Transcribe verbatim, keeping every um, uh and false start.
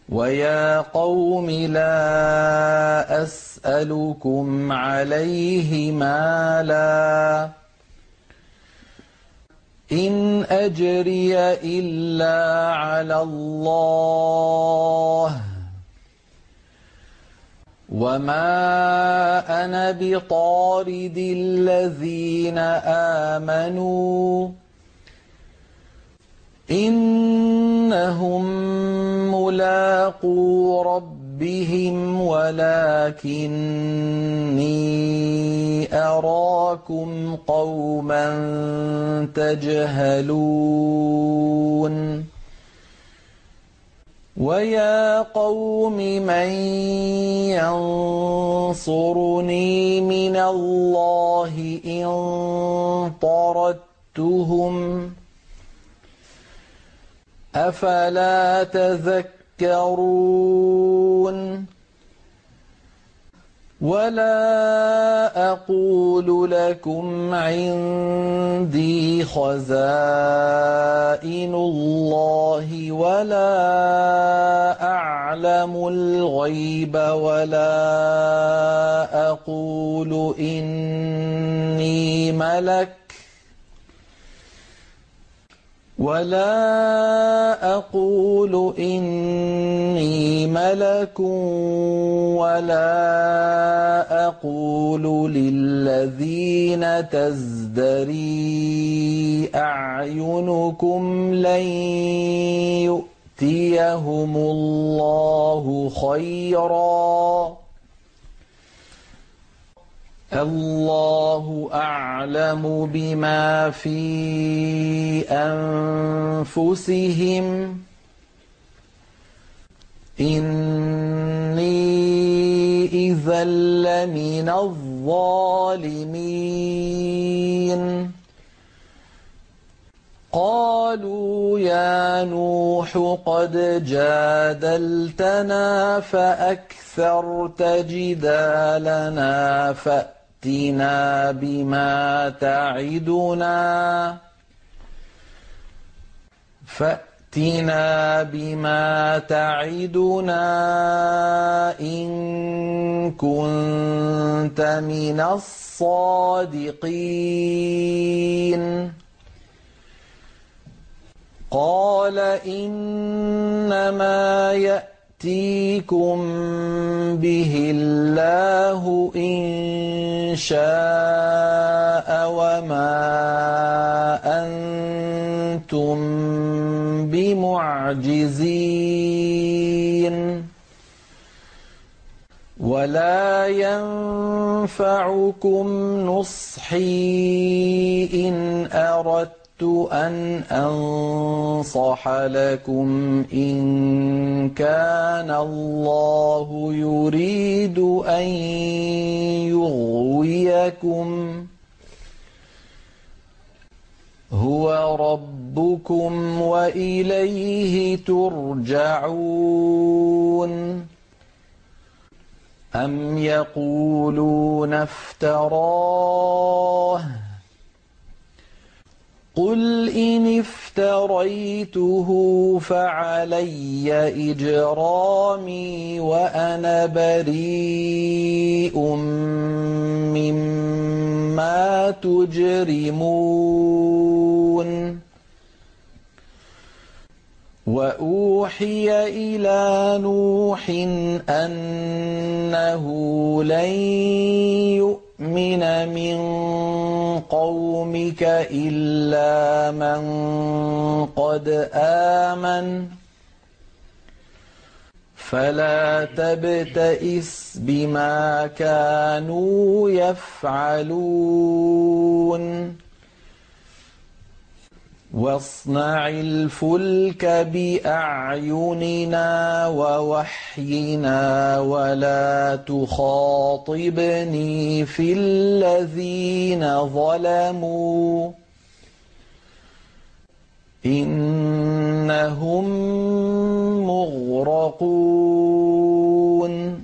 ويا قوم لا أسألكم عليه مالا إن أجري إلا على الله وما أنا بطارد الذين آمنوا إنهم ملاقو ربهم ولكني أراكم قوما تجهلون ويا قوم من ينصرني من الله إن طردتهم أفلا تذكرون ولا أقول لكم عندي خزائن الله ولا أعلم الغيب ولا أقول إني ملك ولا أقول إني ملك ولا أقول للذين تزدري أعينكم لن يؤتيهم الله خيرا الله أعلم بما في أنفسهم إني إذا لمن الظالمين قالوا يا نوح قد جادلتنا فأكثرت جدالنا فأتنا بما تعدنا فأتنا بما تعدنا إن كنت من الصادقين قال إنما يأتيكم به الله إن شاء وما أنتم بمعجزين ولا ينفعكم نصحي إن أردت أن أنصح لكم إن كان الله يريد أن يغويكم هو ربكم وإليه ترجعون أم يقولون افتراه قل إن افتريته فعلي إجرامي وأنا بريء مما تجرمون وأوحي إلى نوح أنه لن يؤمن من قومك إلا من قد آمن فلا تبتئس بما كانوا يفعلون واصنع الفلك بأعيننا ووحينا ولا تخاطبني في الذين ظلموا إنهم مغرقون